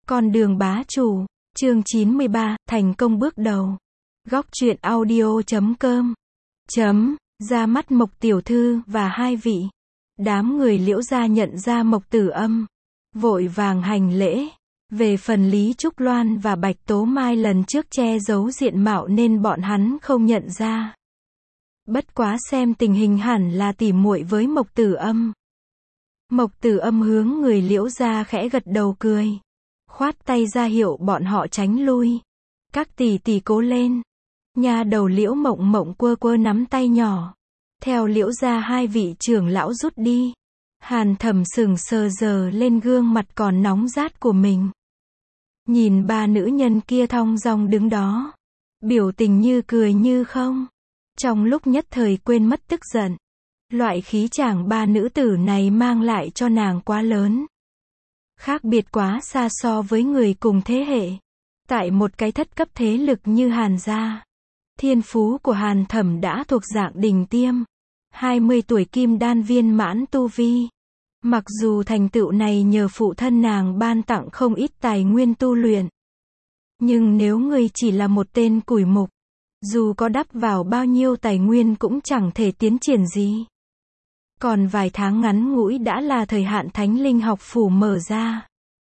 Con đường bá chủ, chương 93, thành công bước đầu. Góc truyện audio.com ra mắt Mộc tiểu thư và hai vị. Đám người Liễu gia nhận ra Mộc Tử Âm, vội vàng hành lễ. Về phần Lý Trúc Loan và Bạch Tố Mai lần trước che giấu diện mạo nên bọn hắn không nhận ra. Bất quá xem tình hình hẳn là tỉ muội với Mộc Tử Âm. Mộc Tử Âm hướng người Liễu gia khẽ gật đầu cười, khoát tay ra hiệu bọn họ tránh lui. Các tỷ tỷ cố lên. Nha đầu Liễu Mộng Mộng quơ quơ nắm tay nhỏ, theo Liễu gia hai vị trưởng lão rút đi. Hàn Thẩm sững sờ giờ lên gương mặt còn nóng rát của mình. Nhìn ba nữ nhân kia thong dong đứng đó, biểu tình như cười như không. Trong lúc nhất thời quên mất tức giận. Loại khí chàng ba nữ tử này mang lại cho nàng quá lớn. Khác biệt quá xa so với người cùng thế hệ. Tại một cái thất cấp thế lực như Hàn gia, thiên phú của Hàn Thẩm đã thuộc dạng đỉnh tiêm. 20 tuổi kim đan viên mãn tu vi. Mặc dù thành tựu này nhờ phụ thân nàng ban tặng không ít tài nguyên tu luyện. Nhưng nếu người chỉ là một tên củi mục, dù có đắp vào bao nhiêu tài nguyên cũng chẳng thể tiến triển gì. Còn vài tháng ngắn ngủi đã là thời hạn Thánh Linh học phủ mở ra.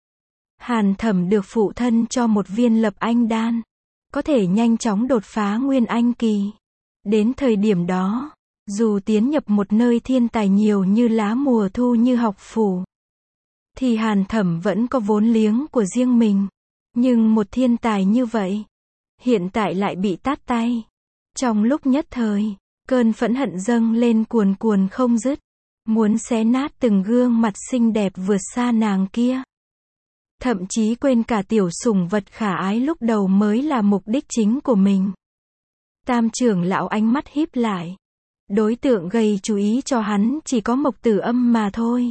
Hàn Thẩm được phụ thân cho một viên lập anh đan, có thể nhanh chóng đột phá nguyên anh kỳ. Đến thời điểm đó, dù tiến nhập một nơi thiên tài nhiều như lá mùa thu như học phủ, thì Hàn Thẩm vẫn có vốn liếng của riêng mình. Nhưng một thiên tài như vậy, hiện tại lại bị tát tay. Trong lúc nhất thời, cơn phẫn hận dâng lên cuồn cuồn không dứt, muốn xé nát từng gương mặt xinh đẹp vượt xa nàng kia. Thậm chí quên cả tiểu sủng vật khả ái lúc đầu mới là mục đích chính của mình. Tam trưởng lão ánh mắt híp lại. Đối tượng gây chú ý cho hắn chỉ có Mộc Tử Âm mà thôi.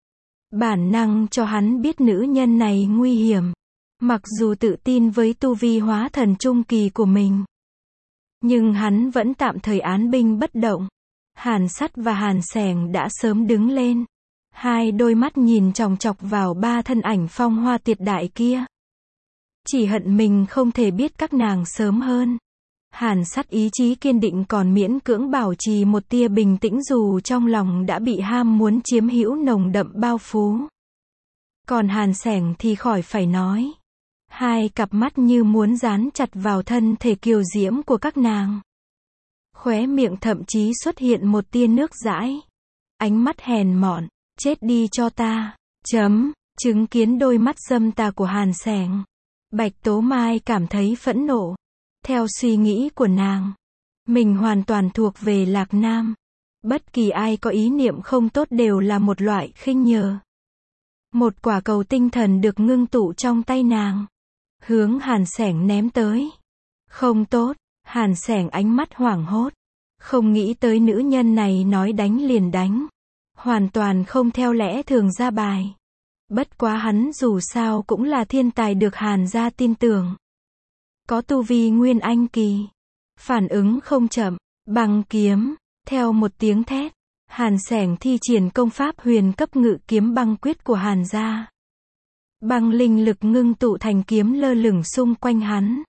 Bản năng cho hắn biết nữ nhân này nguy hiểm. Mặc dù tự tin với tu vi hóa thần trung kỳ của mình, nhưng hắn vẫn tạm thời án binh bất động. Hàn Sắt và Hàn Sẻng đã sớm đứng lên. Hai đôi mắt nhìn chòng chọc vào ba thân ảnh phong hoa tuyệt đại kia. Chỉ hận mình không thể biết các nàng sớm hơn. Hàn Sắt ý chí kiên định còn miễn cưỡng bảo trì một tia bình tĩnh dù trong lòng đã bị ham muốn chiếm hữu nồng đậm bao phủ. Còn Hàn Sẻng thì khỏi phải nói. Hai cặp mắt như muốn dán chặt vào thân thể kiều diễm của các nàng. Khóe miệng thậm chí xuất hiện một tia nước dãi. Ánh mắt hèn mọn, chết đi cho ta. Chứng kiến đôi mắt dâm tà của Hàn Sẻng, Bạch Tố Mai cảm thấy phẫn nộ. Theo suy nghĩ của nàng, mình hoàn toàn thuộc về Lạc Nam. Bất kỳ ai có ý niệm không tốt đều là một loại khinh nhờ. Một quả cầu tinh thần được ngưng tụ trong tay nàng, hướng Hàn Sẻng ném tới. Không tốt. Hàn Sẻng ánh mắt hoảng hốt, không nghĩ tới nữ nhân này nói đánh liền đánh, hoàn toàn không theo lẽ thường ra bài. Bất quá hắn dù sao cũng là thiên tài được Hàn gia tin tưởng, có tu vi nguyên anh kỳ, phản ứng không chậm. Băng kiếm. Theo một tiếng thét, Hàn Sẻng thi triển công pháp huyền cấp ngự kiếm băng quyết của Hàn gia. Băng linh lực ngưng tụ thành kiếm lơ lửng xung quanh hắn,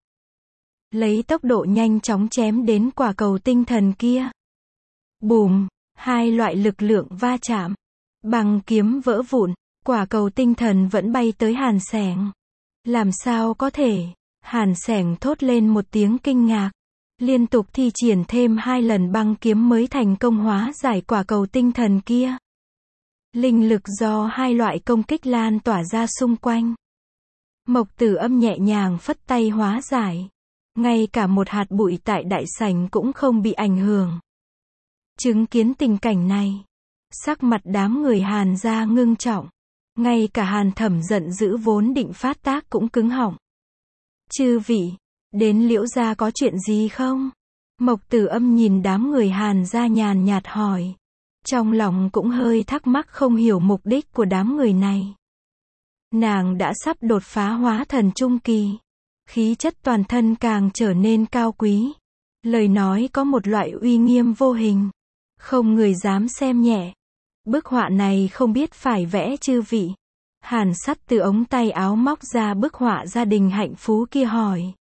lấy tốc độ nhanh chóng chém đến quả cầu tinh thần kia. Bùm. Hai loại lực lượng va chạm, băng kiếm vỡ vụn, quả cầu tinh thần vẫn bay tới Hàn Sẻng. Làm sao có thể? Hàn Sẻng thốt lên một tiếng kinh ngạc, liên tục thi triển thêm 2 lần băng kiếm mới thành công hóa giải quả cầu tinh thần kia. Linh lực do hai loại công kích lan tỏa ra xung quanh. Mộc Tử Âm nhẹ nhàng phất tay hóa giải. Ngay cả một hạt bụi tại đại sảnh cũng không bị ảnh hưởng. Chứng kiến tình cảnh này, sắc mặt đám người Hàn gia ngưng trọng. Ngay cả Hàn Thẩm giận dữ vốn định phát tác cũng cứng họng. Chư vị, đến Liễu gia có chuyện gì không? Mộc Tử Âm nhìn đám người Hàn gia nhàn nhạt hỏi. Trong lòng cũng hơi thắc mắc không hiểu mục đích của đám người này. Nàng đã sắp đột phá hóa thần trung kỳ. Khí chất toàn thân càng trở nên cao quý. Lời nói có một loại uy nghiêm vô hình, không người dám xem nhẹ. Bức họa này không biết phải vẽ chư vị. Hàn Sắt từ ống tay áo móc ra bức họa gia đình hạnh phú kia hỏi.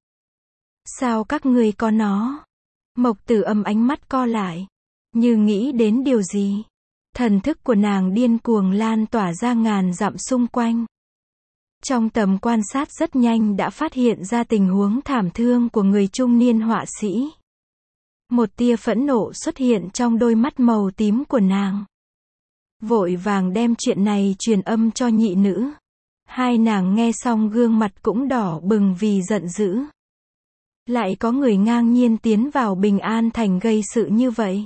Sao các ngươi có nó? Mộc Tử Âm ánh mắt co lại, như nghĩ đến điều gì. Thần thức của nàng điên cuồng lan tỏa ra ngàn dặm xung quanh. Trong tầm quan sát rất nhanh đã phát hiện ra tình huống thảm thương của người trung niên họa sĩ. Một tia phẫn nộ xuất hiện trong đôi mắt màu tím của nàng. Vội vàng đem chuyện này truyền âm cho nhị nữ. Hai nàng nghe xong gương mặt cũng đỏ bừng vì giận dữ. Lại có người ngang nhiên tiến vào Bình An Thành gây sự như vậy.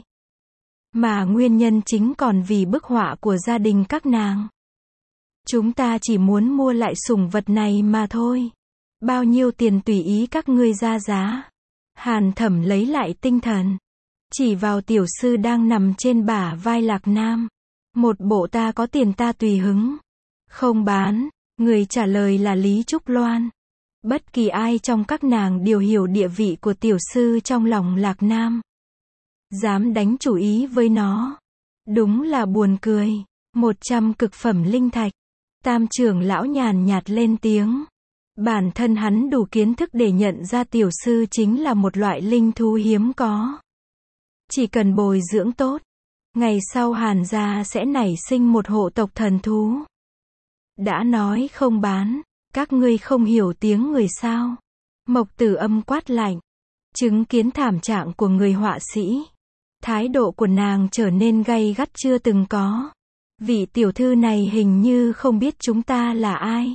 Mà nguyên nhân chính còn vì bức họa của gia đình các nàng. Chúng ta chỉ muốn mua lại sủng vật này mà thôi. Bao nhiêu tiền tùy ý các ngươi ra giá. Hàn Thẩm lấy lại tinh thần. Chỉ vào tiểu sư đang nằm trên bả vai Lạc Nam. Một bộ ta có tiền ta tùy hứng. Không bán. Người trả lời là Lý Trúc Loan. Bất kỳ ai trong các nàng đều hiểu địa vị của tiểu sư trong lòng Lạc Nam. Dám đánh chủ ý với nó. Đúng là buồn cười. 100 cực phẩm linh thạch. Tam trưởng lão nhàn nhạt lên tiếng. Bản thân hắn đủ kiến thức để nhận ra tiểu sư chính là một loại linh thú hiếm có. Chỉ cần bồi dưỡng tốt, ngày sau Hàn gia sẽ nảy sinh một hộ tộc thần thú. Đã nói không bán, các ngươi không hiểu tiếng người sao? Mộc Tử Âm quát lạnh. Chứng kiến thảm trạng của người họa sĩ, thái độ của nàng trở nên gay gắt chưa từng có. Vị tiểu thư này hình như không biết chúng ta là ai.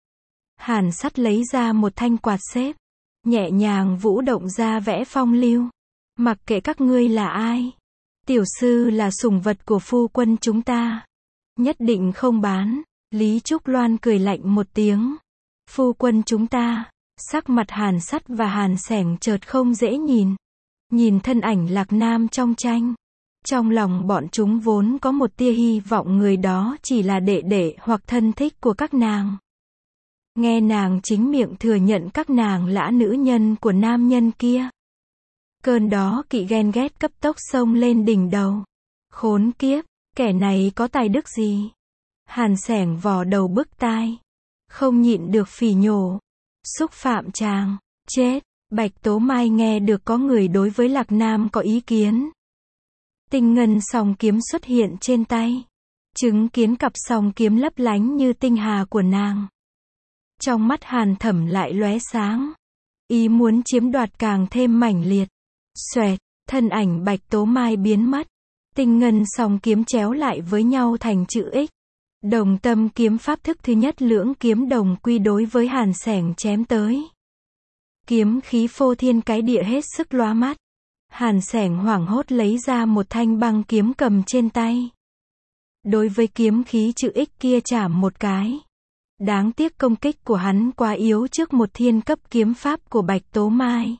Hàn Sắt lấy ra một thanh quạt xếp, nhẹ nhàng vũ động ra vẽ phong lưu. Mặc kệ các ngươi là ai, tiểu sư là sủng vật của phu quân chúng ta. Nhất định không bán. Lý Trúc Loan cười lạnh một tiếng. Phu quân chúng ta. Sắc mặt Hàn Sắt và Hàn Sẻng chợt không dễ nhìn. Nhìn thân ảnh Lạc Nam trong tranh. Trong lòng bọn chúng vốn có một tia hy vọng người đó chỉ là đệ đệ hoặc thân thích của các nàng. Nghe nàng chính miệng thừa nhận các nàng là nữ nhân của nam nhân kia. Cơn đó kỵ ghen ghét cấp tốc xông lên đỉnh đầu. Khốn kiếp, kẻ này có tài đức gì? Hàn Sẻng vò đầu bứt tai. Không nhịn được phỉ nhổ. Xúc phạm chàng, chết. Bạch Tố Mai nghe được có người đối với Lạc Nam có ý kiến. Tinh ngân song kiếm xuất hiện trên tay. Chứng kiến cặp song kiếm lấp lánh như tinh hà của nàng. Trong mắt Hàn Thẩm lại lóe sáng. Ý muốn chiếm đoạt càng thêm mãnh liệt. Xoẹt, thân ảnh Bạch Tố Mai biến mất. Tinh ngân song kiếm chéo lại với nhau thành chữ X. Đồng tâm kiếm pháp thức thứ nhất lưỡng kiếm đồng quy đối với Hàn Sẻng chém tới. Kiếm khí phô thiên cái địa hết sức lóa mắt. Hàn Sẻng hoảng hốt lấy ra một thanh băng kiếm cầm trên tay. Đối với kiếm khí chữ X kia chảm một cái. Đáng tiếc công kích của hắn quá yếu trước một thiên cấp kiếm pháp của Bạch Tố Mai.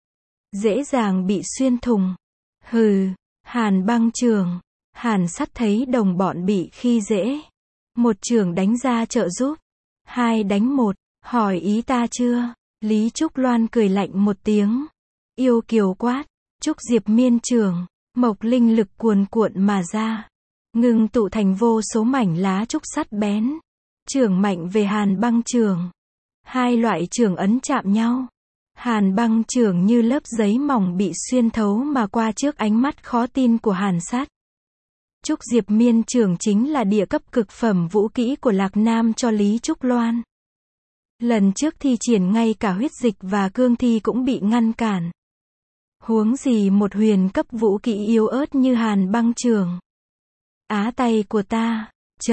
Dễ dàng bị xuyên thủng. Hừ, Hàn băng trường. Hàn Sắt thấy đồng bọn bị khi dễ. Một trường đánh ra trợ giúp. 2 đánh 1, hỏi ý ta chưa? Lý Trúc Loan cười lạnh một tiếng. Yêu kiều quát. Trúc Diệp miên trường. Mộc linh lực cuồn cuộn mà ra. Ngưng tụ thành vô số mảnh lá trúc sắt bén. Trường mạnh về Hàn băng trường. Hai loại trường ấn chạm nhau. Hàn băng trường như lớp giấy mỏng bị xuyên thấu mà qua trước ánh mắt khó tin của Hàn Sắt. Trúc Diệp miên trường chính là địa cấp cực phẩm vũ kỹ của Lạc Nam cho Lý Trúc Loan. Lần trước thi triển ngay cả huyết dịch và cương thi cũng bị ngăn cản. Huống gì một huyền cấp vũ kỹ yếu ớt như Hàn băng trường. Á tay của ta.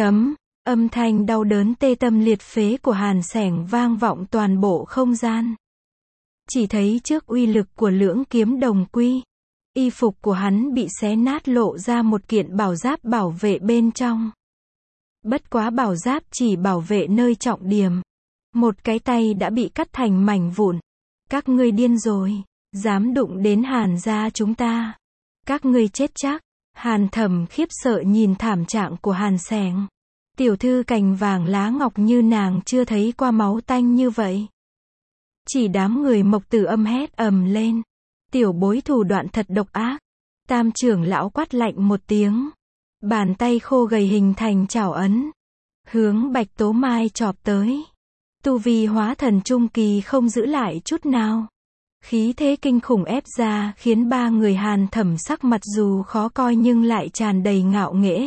Âm thanh đau đớn tê tâm liệt phế của Hàn Sẻng vang vọng toàn bộ không gian. Chỉ thấy trước uy lực của lưỡng kiếm đồng quy. Y phục của hắn bị xé nát lộ ra một kiện bảo giáp bảo vệ bên trong. Bất quá bảo giáp chỉ bảo vệ nơi trọng điểm. Một cái tay đã bị cắt thành mảnh vụn. Các ngươi điên rồi. Dám đụng đến Hàn gia chúng ta. Các ngươi chết chắc. Hàn Thẩm khiếp sợ nhìn thảm trạng của Hàn Sẻng. Tiểu thư cành vàng lá ngọc như nàng chưa thấy qua máu tanh như vậy. Chỉ đám người Mộc Tử Âm hét ầm lên. Tiểu bối thủ đoạn thật độc ác. Tam trưởng lão quát lạnh một tiếng. Bàn tay khô gầy hình thành chảo ấn. hướng Bạch Tố Mai chộp tới. Tu vi hóa thần trung kỳ không giữ lại chút nào. Khí thế kinh khủng ép ra khiến ba người Hàn Thẩm sắc mặt dù khó coi nhưng lại tràn đầy ngạo nghễ.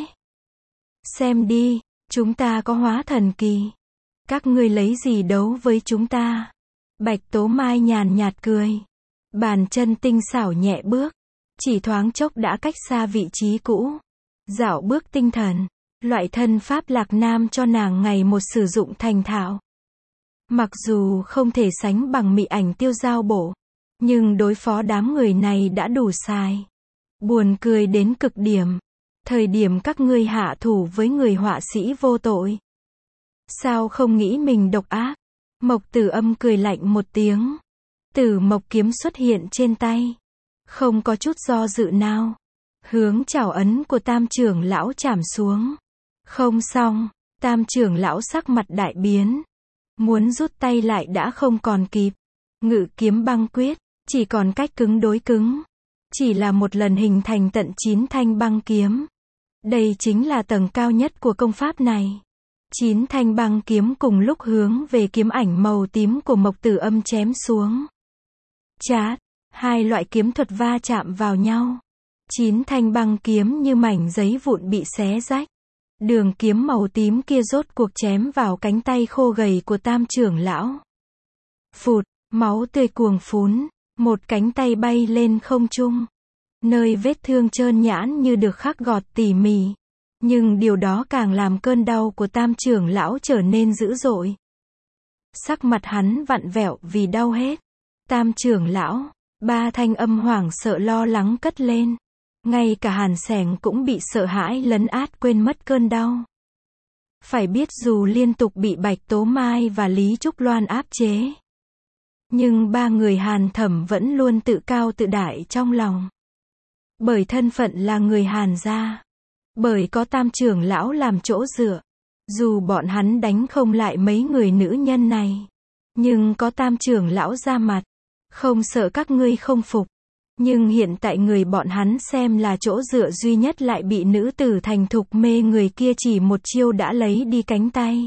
Xem đi, chúng ta có hóa thần kỳ. Các ngươi lấy gì đấu với chúng ta? Bạch Tố Mai nhàn nhạt cười. Bàn chân tinh xảo nhẹ bước. Chỉ thoáng chốc đã cách xa vị trí cũ. Dạo bước tinh thần. Loại thân pháp Lạc Nam cho nàng ngày một sử dụng thành thạo. Mặc dù không thể sánh bằng mị ảnh tiêu giao bổ. Nhưng đối phó đám người này đã đủ xài. Buồn cười đến cực điểm. Thời điểm các ngươi hạ thủ với người họa sĩ vô tội. Sao không nghĩ mình độc ác? Mộc Tử Âm cười lạnh một tiếng. Tử Mộc kiếm xuất hiện trên tay. Không có chút do dự nào. Hướng chảo ấn của Tam trưởng lão chảm xuống. Không xong, Tam trưởng lão sắc mặt đại biến. Muốn rút tay lại đã không còn kịp. Ngự kiếm băng quyết, chỉ còn cách cứng đối cứng. Chỉ là một lần hình thành tận 9 thanh băng kiếm. Đây chính là tầng cao nhất của công pháp này. 9 thanh băng kiếm cùng lúc hướng về kiếm ảnh màu tím của Mộc Tử Âm chém xuống. Chát, hai loại kiếm thuật va chạm vào nhau. 9 thanh băng kiếm như mảnh giấy vụn bị xé rách. Đường kiếm màu tím kia rốt cuộc chém vào cánh tay khô gầy của Tam trưởng lão. Phụt, máu tươi cuồng phún, một cánh tay bay lên không trung. Nơi vết thương trơn nhãn như được khắc gọt tỉ mỉ. Nhưng điều đó càng làm cơn đau của Tam trưởng lão trở nên dữ dội. Sắc mặt hắn vặn vẹo vì đau hết. Tam trưởng lão, ba thanh âm hoảng sợ lo lắng cất lên. Ngay cả Hàn Sẻng cũng bị sợ hãi lấn át quên mất cơn đau. Phải biết dù liên tục bị Bạch Tố Mai và Lý Trúc Loan áp chế. Nhưng ba người Hàn Thẩm vẫn luôn tự cao tự đại trong lòng. Bởi thân phận là người Hàn gia. Bởi có Tam trưởng lão làm chỗ dựa. Dù bọn hắn đánh không lại mấy người nữ nhân này. Nhưng có Tam trưởng lão ra mặt. Không sợ các ngươi không phục. Nhưng hiện tại người bọn hắn xem là chỗ dựa duy nhất lại bị nữ tử thành thục mê người kia chỉ một chiêu đã lấy đi cánh tay.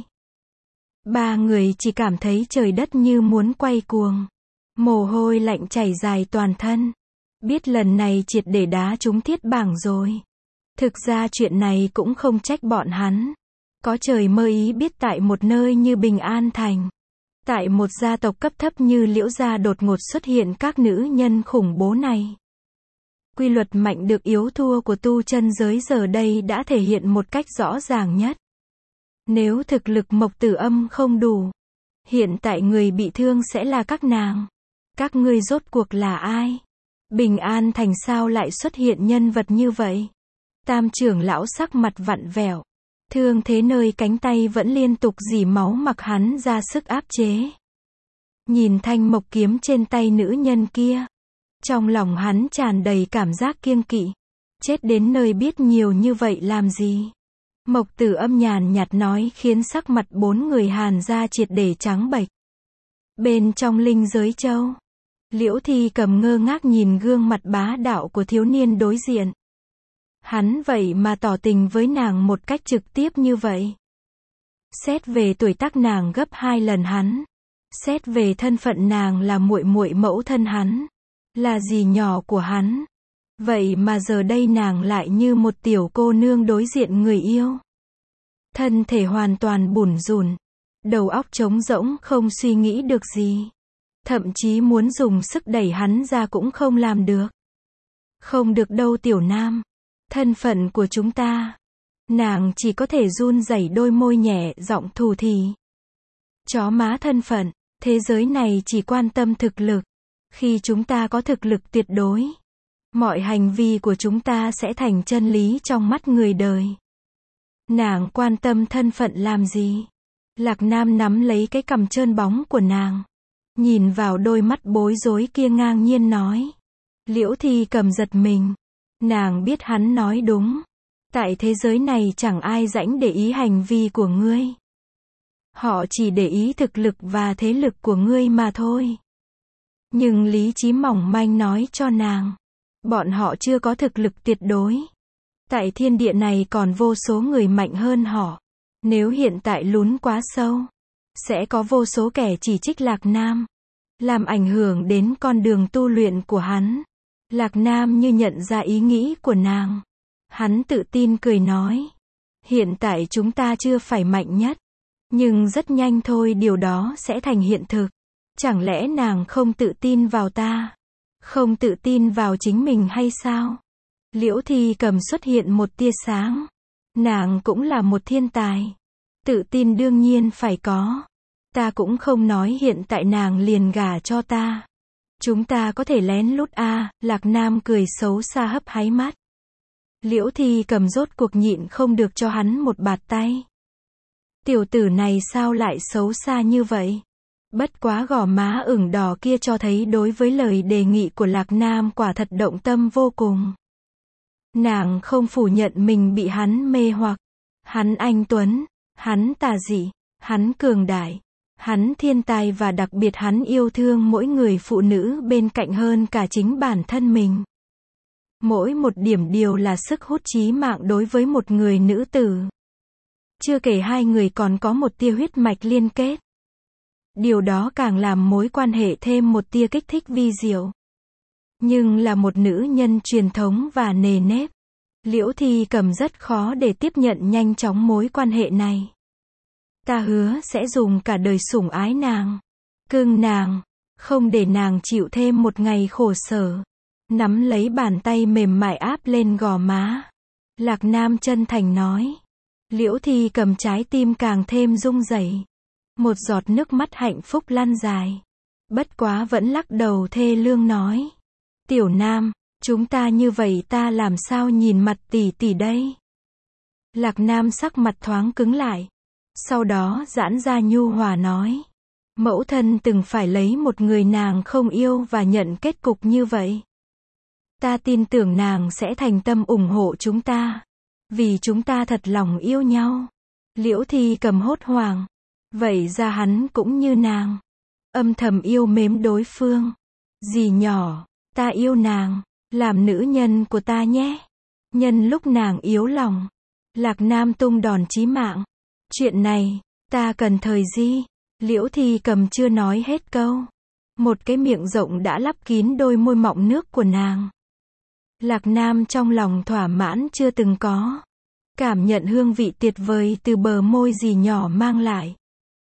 Ba người chỉ cảm thấy trời đất như muốn quay cuồng. Mồ hôi lạnh chảy dài toàn thân. Biết lần này triệt để đá trúng thiết bảng rồi. Thực ra chuyện này cũng không trách bọn hắn. Có trời mơ ý biết tại một nơi như Bình An Thành. Tại một gia tộc cấp thấp như Liễu gia đột ngột xuất hiện các nữ nhân khủng bố này. Quy luật mạnh được yếu thua của tu chân giới giờ đây đã thể hiện một cách rõ ràng nhất. Nếu thực lực Mộc Tử Âm không đủ, hiện tại người bị thương sẽ là các nàng. Các ngươi rốt cuộc là ai? Bình An Thành sao lại xuất hiện nhân vật như vậy? Tam trưởng lão sắc mặt vặn vẹo. Thương thế nơi cánh tay vẫn liên tục rỉ máu mặc hắn ra sức áp chế. Nhìn thanh mộc kiếm trên tay nữ nhân kia. Trong lòng hắn tràn đầy cảm giác kiêng kỵ. Chết đến nơi biết nhiều như vậy làm gì? Mộc Tử Âm nhàn nhạt nói khiến sắc mặt bốn người Hàn gia triệt để trắng bệch. Bên trong linh giới châu. Liễu Thi Cầm ngơ ngác nhìn gương mặt bá đạo của thiếu niên đối diện. Hắn vậy mà tỏ tình với nàng một cách trực tiếp như vậy. Xét về tuổi tác nàng gấp 2 lần hắn. Xét về thân phận nàng là muội muội mẫu thân hắn. Là dì nhỏ của hắn. Vậy mà giờ đây nàng lại như một tiểu cô nương đối diện người yêu. Thân thể hoàn toàn bủn rủn. Đầu óc trống rỗng không suy nghĩ được gì. Thậm chí muốn dùng sức đẩy hắn ra cũng không làm được. Không được đâu tiểu nam. Thân phận của chúng ta. Nàng chỉ có thể run rẩy đôi môi nhẹ giọng thủ thỉ. Chó má thân phận, thế giới này chỉ quan tâm thực lực. Khi chúng ta có thực lực tuyệt đối, mọi hành vi của chúng ta sẽ thành chân lý trong mắt người đời. Nàng quan tâm thân phận làm gì? Lạc Nam nắm lấy cái cằm trơn bóng của nàng. Nhìn vào đôi mắt bối rối kia ngang nhiên nói. Liễu Thi Cầm giật mình. Nàng biết hắn nói đúng. Tại thế giới này chẳng ai rảnh để ý hành vi của ngươi. Họ chỉ để ý thực lực và thế lực của ngươi mà thôi. Nhưng lý trí mỏng manh nói cho nàng. Bọn họ chưa có thực lực tuyệt đối. Tại thiên địa này còn vô số người mạnh hơn họ. Nếu hiện tại lún quá sâu, sẽ có vô số kẻ chỉ trích Lạc Nam, làm ảnh hưởng đến con đường tu luyện của hắn. Lạc Nam như nhận ra ý nghĩ của nàng. Hắn tự tin cười nói. Hiện tại chúng ta chưa phải mạnh nhất. Nhưng rất nhanh thôi điều đó sẽ thành hiện thực. Chẳng lẽ nàng không tự tin vào ta? Không tự tin vào chính mình hay sao? Liễu Thi Cầm xuất hiện một tia sáng. Nàng cũng là một thiên tài. Tự tin đương nhiên phải có. Ta cũng không nói hiện tại nàng liền gả cho ta. Chúng ta có thể lén lút à, Lạc Nam cười xấu xa hấp háy mắt. Liễu Thi Cầm rốt cuộc nhịn không được cho hắn một bạt tay. Tiểu tử này sao lại xấu xa như vậy? Bất quá gò má ửng đỏ kia cho thấy đối với lời đề nghị của Lạc Nam quả thật động tâm vô cùng. Nàng không phủ nhận mình bị hắn mê hoặc. Hắn anh tuấn, hắn tà dị, hắn cường đại, hắn thiên tài và đặc biệt hắn yêu thương mỗi người phụ nữ bên cạnh hơn cả chính bản thân mình. Mỗi một điểm đều là sức hút chí mạng đối với một người nữ tử. Chưa kể hai người còn có một tia huyết mạch liên kết. Điều đó càng làm mối quan hệ thêm một tia kích thích vi diệu. Nhưng là một nữ nhân truyền thống và nề nếp, Liễu Thi Cầm rất khó để tiếp nhận nhanh chóng mối quan hệ này. Ta hứa sẽ dùng cả đời sủng ái nàng, cưng nàng, không để nàng chịu thêm một ngày khổ sở. Nắm lấy bàn tay mềm mại áp lên gò má. Lạc Nam chân thành nói. Liễu Thi Cầm trái tim càng thêm rung rẩy. Một giọt nước mắt hạnh phúc lăn dài. Bất quá vẫn lắc đầu thê lương nói. Tiểu Nam, chúng ta như vậy ta làm sao nhìn mặt tỷ tỷ đây? Lạc Nam sắc mặt thoáng cứng lại. Sau đó giãn ra nhu hòa nói. Mẫu thân từng phải lấy một người nàng không yêu và nhận kết cục như vậy. Ta tin tưởng nàng sẽ thành tâm ủng hộ chúng ta. Vì chúng ta thật lòng yêu nhau. Liễu Thi Cầm hốt hoảng. Vậy ra hắn cũng như nàng. Âm thầm yêu mến đối phương. Dì nhỏ, ta yêu nàng. Làm nữ nhân của ta nhé. Nhân lúc nàng yếu lòng. Lạc Nam tung đòn chí mạng. Chuyện này, ta cần thời gì? Liễu Thi Cầm chưa nói hết câu. Một cái miệng rộng đã lấp kín đôi môi mọng nước của nàng. Lạc Nam trong lòng thỏa mãn chưa từng có. Cảm nhận hương vị tuyệt vời từ bờ môi dì nhỏ mang lại.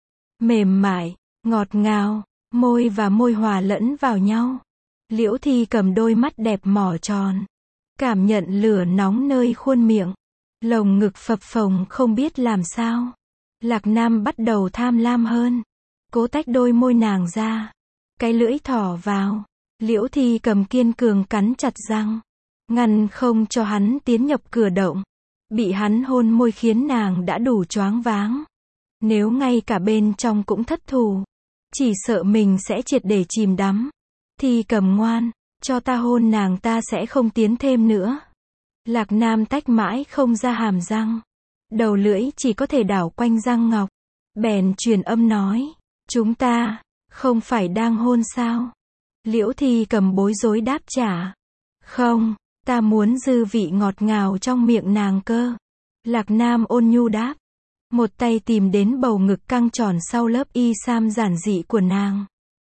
Mềm mại, ngọt ngào, môi và môi hòa lẫn vào nhau. Liễu Thi Cầm đôi mắt đẹp mỏ tròn. Cảm nhận lửa nóng nơi khuôn miệng. Lồng ngực phập phồng không biết làm sao. Lạc Nam bắt đầu tham lam hơn. Cố tách đôi môi nàng ra. Cái lưỡi thỏ vào. Liễu Thi Cầm kiên cường cắn chặt răng. Ngăn không cho hắn tiến nhập cửa động. Bị hắn hôn môi khiến nàng đã đủ choáng váng. Nếu ngay cả bên trong cũng thất thủ, chỉ sợ mình sẽ triệt để chìm đắm. Thi Cầm ngoan, cho ta hôn nàng ta sẽ không tiến thêm nữa. Lạc Nam tách mãi không ra hàm răng. Đầu lưỡi chỉ có thể đảo quanh răng ngọc. Bèn truyền âm nói. Chúng ta, không phải đang hôn sao? Liễu Thi Cầm bối rối đáp trả. Không, ta muốn dư vị ngọt ngào trong miệng nàng cơ. Lạc Nam ôn nhu đáp. Một tay tìm đến bầu ngực căng tròn sau lớp y sam giản dị của nàng.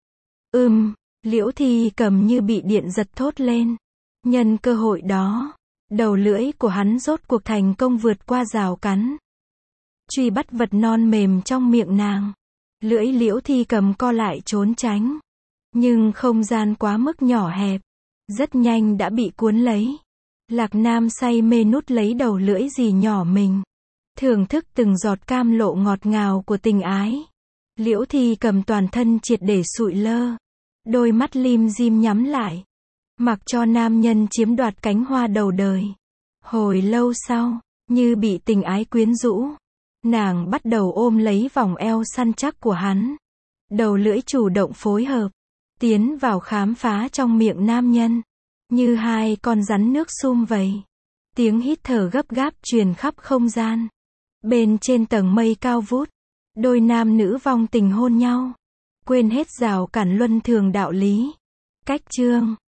Liễu Thi Cầm như bị điện giật thốt lên. Nhân cơ hội đó, đầu lưỡi của hắn rốt cuộc thành công vượt qua rào cắn. Truy bắt vật non mềm trong miệng nàng. Lưỡi Liễu Thi Cầm co lại trốn tránh. Nhưng không gian quá mức nhỏ hẹp. Rất nhanh đã bị cuốn lấy. Lạc Nam say mê nút lấy đầu lưỡi dì nhỏ mình. Thưởng thức từng giọt cam lộ ngọt ngào của tình ái. Liễu Thi Cầm toàn thân triệt để sụi lơ. Đôi mắt lim dim nhắm lại. Mặc cho nam nhân chiếm đoạt cánh hoa đầu đời. Hồi lâu sau, như bị tình ái quyến rũ, nàng bắt đầu ôm lấy vòng eo săn chắc của hắn. Đầu lưỡi chủ động phối hợp, tiến vào khám phá trong miệng nam nhân. Như hai con rắn nước sum vầy. Tiếng hít thở gấp gáp truyền khắp không gian. Bên trên tầng mây cao vút, đôi nam nữ vong tình hôn nhau. Quên hết rào cản luân thường đạo lý. Cách chương